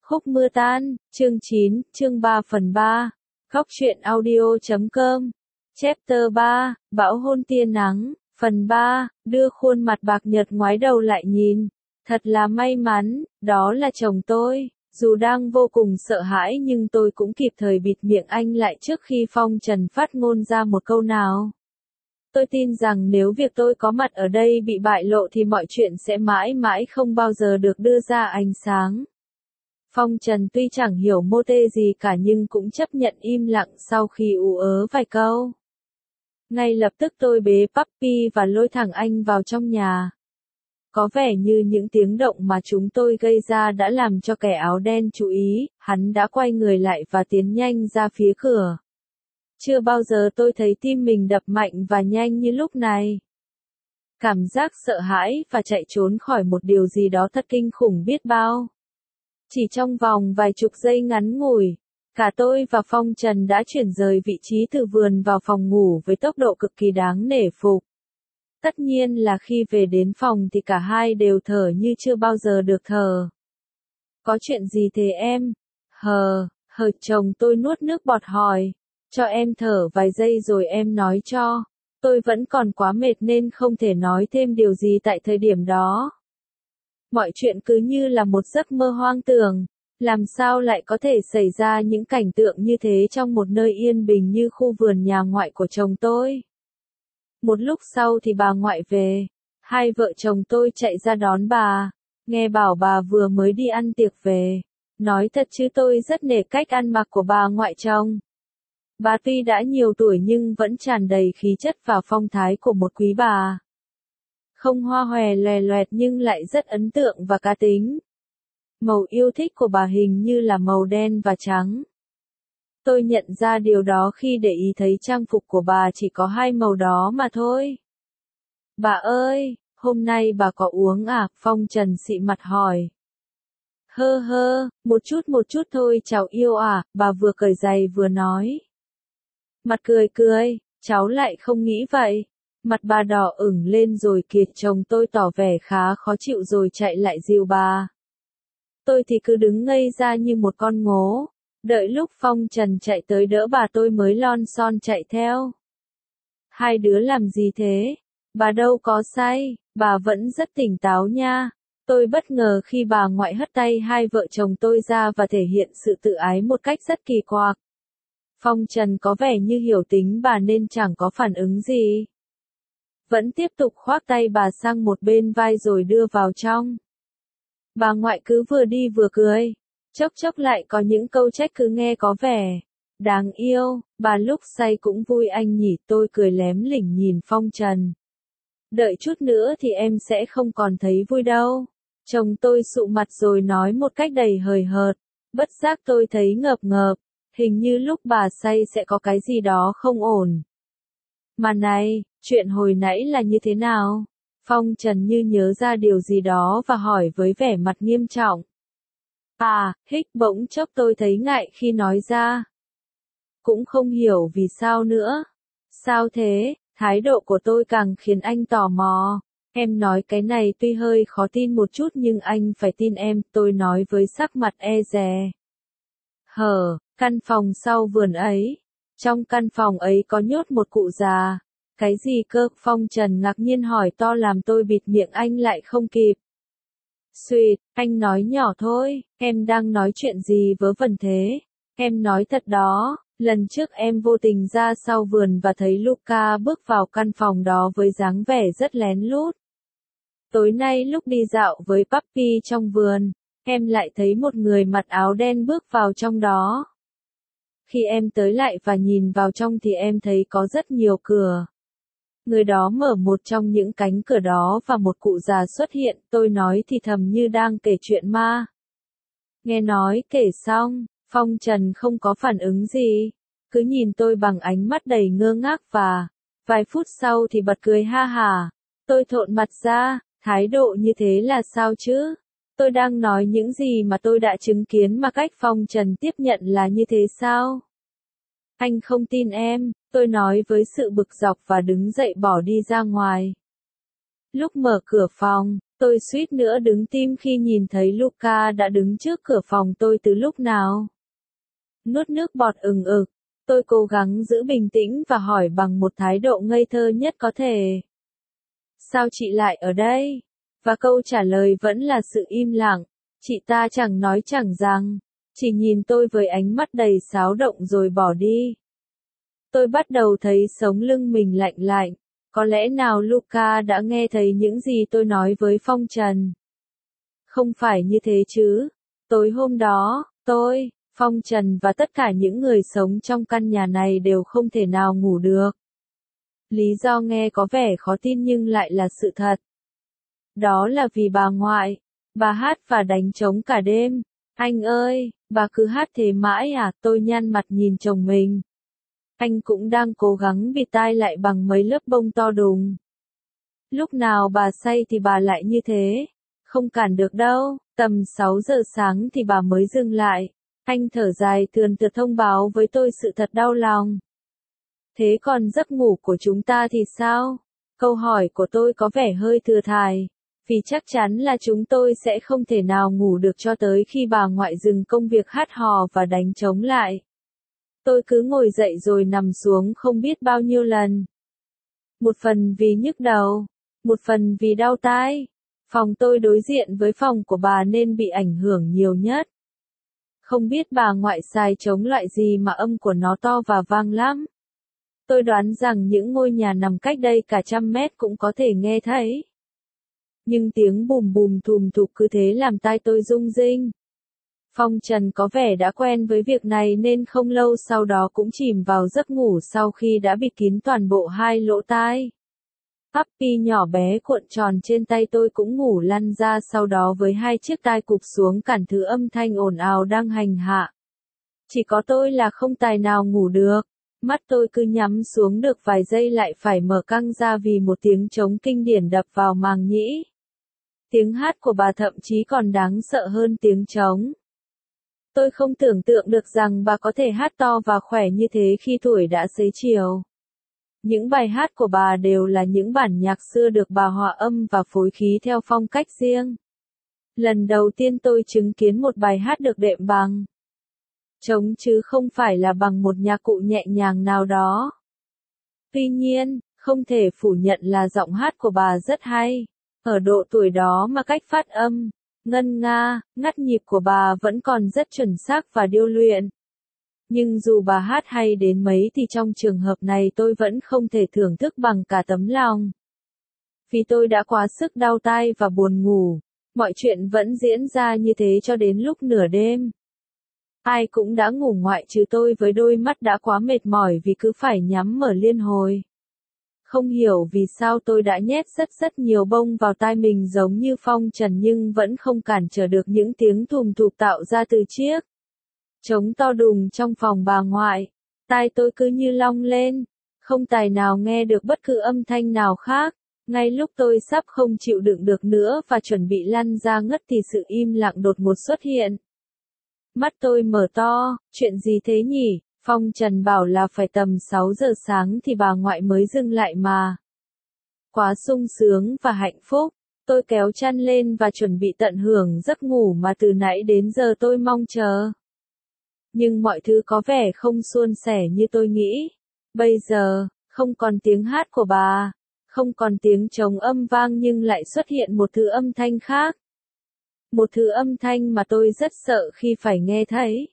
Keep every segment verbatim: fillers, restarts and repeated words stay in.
Khúc mưa tan, chương chín, chương ba phần ba. Góc truyện audio chấm com. Chapter ba, Bão hôn tia nắng, phần ba, đưa khuôn mặt bạc nhợt ngoái đầu lại nhìn. Thật là may mắn, đó là chồng tôi. Dù đang vô cùng sợ hãi nhưng tôi cũng kịp thời bịt miệng anh lại trước khi Phong Trần phát ngôn ra một câu nào. Tôi tin rằng nếu việc tôi có mặt ở đây bị bại lộ thì mọi chuyện sẽ mãi mãi không bao giờ được đưa ra ánh sáng. Phong Trần tuy chẳng hiểu mô tê gì cả nhưng cũng chấp nhận im lặng sau khi ú ớ vài câu. Ngay lập tức tôi bế Puppy và lôi thẳng anh vào trong nhà. Có vẻ như những tiếng động mà chúng tôi gây ra đã làm cho kẻ áo đen chú ý, hắn đã quay người lại và tiến nhanh ra phía cửa. Chưa bao giờ tôi thấy tim mình đập mạnh và nhanh như lúc này. Cảm giác sợ hãi và chạy trốn khỏi một điều gì đó thật kinh khủng biết bao. Chỉ trong vòng vài chục giây ngắn ngủi, cả tôi và Phong Trần đã chuyển rời vị trí từ vườn vào phòng ngủ với tốc độ cực kỳ đáng nể phục. Tất nhiên là khi về đến phòng thì cả hai đều thở như chưa bao giờ được thở. Có chuyện gì thế em? Hờ, hờ chồng tôi nuốt nước bọt hỏi. Cho em thở vài giây rồi em nói cho. Tôi vẫn còn quá mệt nên không thể nói thêm điều gì tại thời điểm đó. Mọi chuyện cứ như là một giấc mơ hoang tưởng. Làm sao lại có thể xảy ra những cảnh tượng như thế trong một nơi yên bình như khu vườn nhà ngoại của chồng tôi. Một lúc sau thì bà ngoại về. Hai vợ chồng tôi chạy ra đón bà. Nghe bảo bà vừa mới đi ăn tiệc về. Nói thật chứ tôi rất nể cách ăn mặc của bà ngoại chồng. Bà tuy đã nhiều tuổi nhưng vẫn tràn đầy khí chất và phong thái của một quý bà. Không hoa hòe loè loẹt nhưng lại rất ấn tượng và cá tính. Màu yêu thích của bà hình như là màu đen và trắng. Tôi nhận ra điều đó khi để ý thấy trang phục của bà chỉ có hai màu đó mà thôi. Bà ơi, hôm nay bà có uống à? Phong Trần xị mặt hỏi. Hơ hơ, một chút một chút thôi cháu yêu à, bà vừa cởi giày vừa nói. Mặt cười cười, cháu lại không nghĩ vậy. Mặt bà đỏ ửng lên rồi kìa, chồng tôi tỏ vẻ khá khó chịu rồi chạy lại dìu bà. Tôi thì cứ đứng ngây ra như một con ngố. Đợi lúc Phong Trần chạy tới đỡ bà tôi mới lon son chạy theo. Hai đứa làm gì thế? Bà đâu có say, bà vẫn rất tỉnh táo nha. Tôi bất ngờ khi bà ngoại hất tay hai vợ chồng tôi ra và thể hiện sự tự ái một cách rất kỳ quặc. Phong Trần có vẻ như hiểu tính bà nên chẳng có phản ứng gì. Vẫn tiếp tục khoác tay bà sang một bên vai rồi đưa vào trong. Bà ngoại cứ vừa đi vừa cười. Chốc chốc lại có những câu trách cứ nghe có vẻ đáng yêu. Bà lúc say cũng vui anh nhỉ, tôi cười lém lỉnh nhìn Phong Trần. Đợi chút nữa thì em sẽ không còn thấy vui đâu. Chồng tôi sụ mặt rồi nói một cách đầy hời hợt. Bất giác tôi thấy ngợp ngợp. Hình như lúc bà say sẽ có cái gì đó không ổn. Mà này, chuyện hồi nãy là như thế nào? Phong Trần như nhớ ra điều gì đó và hỏi với vẻ mặt nghiêm trọng. À, hích bỗng chốc tôi thấy ngại khi nói ra. Cũng không hiểu vì sao nữa. Sao thế? Thái độ của tôi càng khiến anh tò mò. Em nói cái này tuy hơi khó tin một chút nhưng anh phải tin em, tôi nói với sắc mặt e dè. Hờ, căn phòng sau vườn ấy. Trong căn phòng ấy có nhốt một cụ già. Cái gì cơ? Phong Trần ngạc nhiên hỏi to làm tôi bịt miệng anh lại không kịp. Xuyệt, anh nói nhỏ thôi, em đang nói chuyện gì vớ vẩn thế? Em nói thật đó, lần trước em vô tình ra sau vườn và thấy Luca bước vào căn phòng đó với dáng vẻ rất lén lút. Tối nay lúc đi dạo với Puppy trong vườn, em lại thấy một người mặc áo đen bước vào trong đó. Khi em tới lại và nhìn vào trong thì em thấy có rất nhiều cửa. Người đó mở một trong những cánh cửa đó và một cụ già xuất hiện, tôi nói thì thầm như đang kể chuyện ma. Nghe nói kể xong, Phong Trần không có phản ứng gì, cứ nhìn tôi bằng ánh mắt đầy ngơ ngác và, vài phút sau thì bật cười ha hả. Tôi thộn mặt ra, thái độ như thế là sao chứ? Tôi đang nói những gì mà tôi đã chứng kiến mà cách Phong Trần tiếp nhận là như thế sao? Anh không tin em, tôi nói với sự bực dọc và đứng dậy bỏ đi ra ngoài. Lúc mở cửa phòng, Tôi suýt nữa đứng tim khi nhìn thấy Luca đã đứng trước cửa phòng tôi từ lúc nào. Nuốt nước bọt ừng ực, tôi cố gắng giữ bình tĩnh và hỏi bằng một thái độ ngây thơ nhất có thể. Sao chị lại ở đây? Và câu trả lời vẫn là sự im lặng. Chị ta chẳng nói chẳng rằng, chỉ nhìn tôi với ánh mắt đầy xáo động rồi bỏ đi. Tôi bắt đầu thấy sống lưng mình lạnh lạnh. Có lẽ nào Luca đã nghe thấy những gì tôi nói với Phong Trần? Không phải như thế chứ. Tối hôm đó, tôi, Phong Trần và tất cả những người sống trong căn nhà này đều không thể nào ngủ được. Lý do nghe có vẻ khó tin nhưng lại là sự thật. Đó là vì bà ngoại, bà hát và đánh trống cả đêm. Anh ơi, bà cứ hát thế mãi à? Tôi nhăn mặt nhìn chồng mình. Anh cũng đang cố gắng bịt tai lại bằng mấy lớp bông to đùng. Lúc nào bà say thì bà lại như thế. Không cản được đâu, tầm sáu giờ sáng thì bà mới dừng lại. Anh thở dài thườn thượt thông báo với tôi sự thật đau lòng. Thế còn giấc ngủ của chúng ta thì sao? Câu hỏi của tôi có vẻ hơi thừa thãi, vì chắc chắn là chúng tôi sẽ không thể nào ngủ được cho tới khi bà ngoại dừng công việc hát hò và đánh trống lại. Tôi cứ ngồi dậy rồi nằm xuống không biết bao nhiêu lần. Một phần vì nhức đầu, một phần vì đau tai. Phòng tôi đối diện với phòng của bà nên bị ảnh hưởng nhiều nhất. Không biết bà ngoại xài trống loại gì mà âm của nó to và vang lắm. Tôi đoán rằng những ngôi nhà nằm cách đây cả trăm mét cũng có thể nghe thấy. Nhưng tiếng bùm bùm thùm thụp cứ thế làm tai tôi rung rinh. Phong Trần có vẻ đã quen với việc này nên không lâu sau đó cũng chìm vào giấc ngủ sau khi đã bịt kín toàn bộ hai lỗ tai. Puppy nhỏ bé cuộn tròn trên tay tôi cũng ngủ lăn ra sau đó với hai chiếc tai cụp xuống cản thứ âm thanh ồn ào đang hành hạ. Chỉ có tôi là không tài nào ngủ được. Mắt tôi cứ nhắm xuống được vài giây lại phải mở căng ra vì một tiếng trống kinh điển đập vào màng nhĩ. Tiếng hát của bà thậm chí còn đáng sợ hơn tiếng trống. Tôi không tưởng tượng được rằng bà có thể hát to và khỏe như thế khi tuổi đã xế chiều. Những bài hát của bà đều là những bản nhạc xưa được bà hòa âm và phối khí theo phong cách riêng. Lần đầu tiên tôi chứng kiến một bài hát được đệm bằng trống chứ không phải là bằng một nhạc cụ nhẹ nhàng nào đó. Tuy nhiên, không thể phủ nhận là giọng hát của bà rất hay. Ở độ tuổi đó mà cách phát âm, ngân nga, ngắt nhịp của bà vẫn còn rất chuẩn xác và điêu luyện. Nhưng dù bà hát hay đến mấy thì trong trường hợp này tôi vẫn không thể thưởng thức bằng cả tấm lòng. Vì tôi đã quá sức đau tai và buồn ngủ, mọi chuyện vẫn diễn ra như thế cho đến lúc nửa đêm. Ai cũng đã ngủ ngoại trừ tôi với đôi mắt đã quá mệt mỏi vì cứ phải nhắm mở liên hồi. Không hiểu vì sao tôi đã nhét rất rất nhiều bông vào tai mình giống như Phong Trần nhưng vẫn không cản trở được những tiếng thùm thụp tạo ra từ chiếc trống to đùng trong phòng bà ngoại. Tai tôi cứ như long lên, không tài nào nghe được bất cứ âm thanh nào khác. Ngay lúc tôi sắp không chịu đựng được nữa và chuẩn bị lăn ra ngất thì sự im lặng đột ngột xuất hiện. Mắt tôi mở to, chuyện gì thế nhỉ? Phong Trần bảo là phải tầm sáu giờ sáng thì bà ngoại mới dừng lại mà. Quá sung sướng và hạnh phúc, tôi kéo chăn lên và chuẩn bị tận hưởng giấc ngủ mà từ nãy đến giờ tôi mong chờ. Nhưng mọi thứ có vẻ không suôn sẻ như tôi nghĩ. Bây giờ, không còn tiếng hát của bà, không còn tiếng trống âm vang nhưng lại xuất hiện một thứ âm thanh khác. Một thứ âm thanh mà tôi rất sợ khi phải nghe thấy.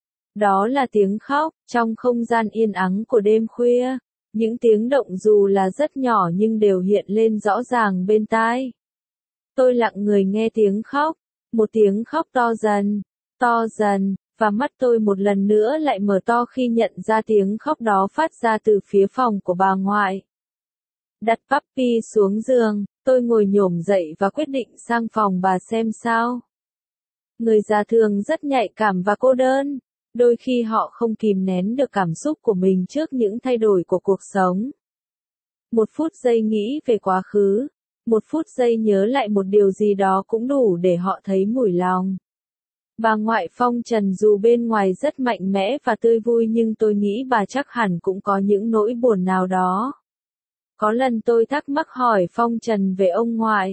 Đó là tiếng khóc, trong không gian yên ắng của đêm khuya. Những tiếng động dù là rất nhỏ nhưng đều hiện lên rõ ràng bên tai. Tôi lặng người nghe tiếng khóc, một tiếng khóc to dần, to dần, và mắt tôi một lần nữa lại mở to khi nhận ra tiếng khóc đó phát ra từ phía phòng của bà ngoại. Đặt Puppy xuống giường, tôi ngồi nhổm dậy và quyết định sang phòng bà xem sao. Người già thường rất nhạy cảm và cô đơn. Đôi khi họ không kìm nén được cảm xúc của mình trước những thay đổi của cuộc sống. Một phút giây nghĩ về quá khứ, một phút giây nhớ lại một điều gì đó cũng đủ để họ thấy mủi lòng. Bà ngoại Phong Trần dù bên ngoài rất mạnh mẽ và tươi vui nhưng tôi nghĩ bà chắc hẳn cũng có những nỗi buồn nào đó. Có lần tôi thắc mắc hỏi Phong Trần về ông ngoại.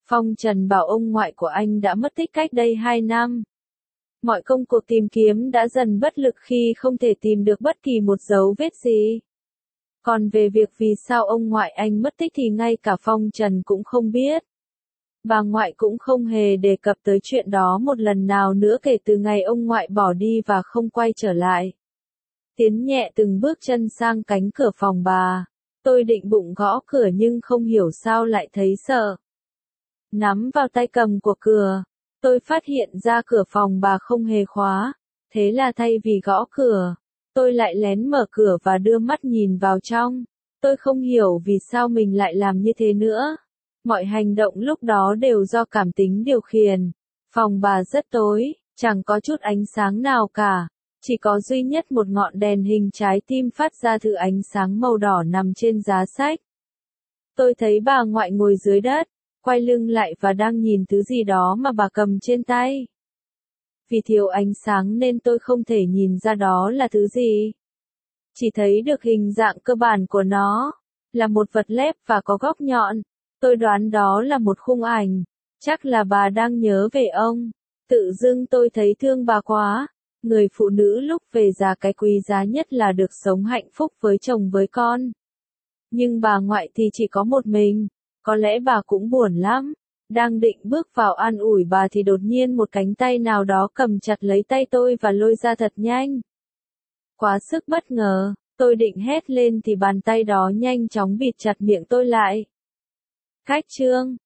Phong Trần bảo ông ngoại của anh đã mất tích cách đây hai năm. Mọi công cuộc tìm kiếm đã dần bất lực khi không thể tìm được bất kỳ một dấu vết gì. Còn về việc vì sao ông ngoại anh mất tích thì ngay cả Phong Trần cũng không biết. Bà ngoại cũng không hề đề cập tới chuyện đó một lần nào nữa kể từ ngày ông ngoại bỏ đi và không quay trở lại. Tiến nhẹ từng bước chân sang cánh cửa phòng bà. Tôi định bụng gõ cửa nhưng không hiểu sao lại thấy sợ. Nắm vào tay cầm của cửa, tôi phát hiện ra cửa phòng bà không hề khóa. Thế là thay vì gõ cửa, tôi lại lén mở cửa và đưa mắt nhìn vào trong. Tôi không hiểu vì sao mình lại làm như thế nữa. Mọi hành động lúc đó đều do cảm tính điều khiển. Phòng bà rất tối, chẳng có chút ánh sáng nào cả. Chỉ có duy nhất một ngọn đèn hình trái tim phát ra thứ ánh sáng màu đỏ nằm trên giá sách. Tôi thấy bà ngoại ngồi dưới đất, quay lưng lại và đang nhìn thứ gì đó mà bà cầm trên tay. Vì thiếu ánh sáng nên tôi không thể nhìn ra đó là thứ gì. Chỉ thấy được hình dạng cơ bản của nó, là một vật lép và có góc nhọn. Tôi đoán đó là một khung ảnh, chắc là bà đang nhớ về ông. Tự dưng tôi thấy thương bà quá. Người phụ nữ lúc về già cái quý giá nhất là được sống hạnh phúc với chồng với con. Nhưng bà ngoại thì chỉ có một mình, có lẽ bà cũng buồn lắm. Đang định bước vào an ủi bà thì đột nhiên một cánh tay nào đó cầm chặt lấy tay tôi và lôi ra thật nhanh. Quá sức bất ngờ, tôi định hét lên thì bàn tay đó nhanh chóng bịt chặt miệng tôi lại. Khách trương,